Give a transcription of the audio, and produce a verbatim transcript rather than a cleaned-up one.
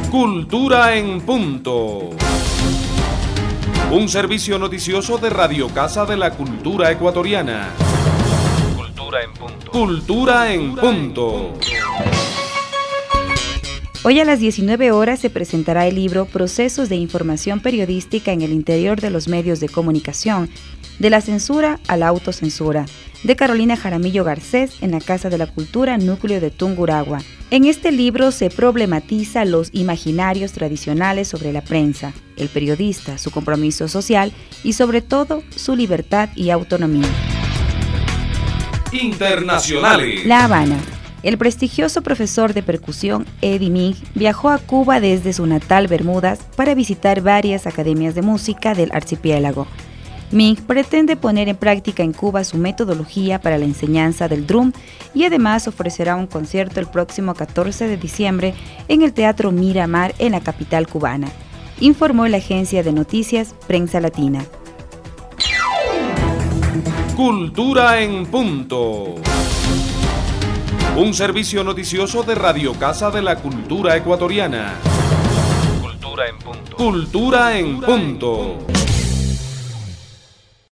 Cultura en Punto. Un servicio noticioso de Radio Casa de la Cultura Ecuatoriana. Cultura en Punto. Cultura en Punto. Hoy a las diecinueve horas se presentará el libro Procesos de Información Periodística en el Interior de los Medios de Comunicación, de la censura a la autocensura, de Carolina Jaramillo Garcés en la Casa de la Cultura, núcleo de Tungurahua. En este libro se problematiza los imaginarios tradicionales sobre la prensa, el periodista, su compromiso social y sobre todo su libertad y autonomía. Internacionales. La Habana. El prestigioso profesor de percusión Eddie Ming viajó a Cuba desde su natal Bermudas para visitar varias academias de música del archipiélago. Ming pretende poner en práctica en Cuba su metodología para la enseñanza del drum y además ofrecerá un concierto el próximo catorce de diciembre en el Teatro Miramar en la capital cubana, informó la agencia de noticias Prensa Latina. Cultura en Punto. Un servicio noticioso de Radio Casa de la Cultura Ecuatoriana. Cultura en Punto. Cultura en Punto.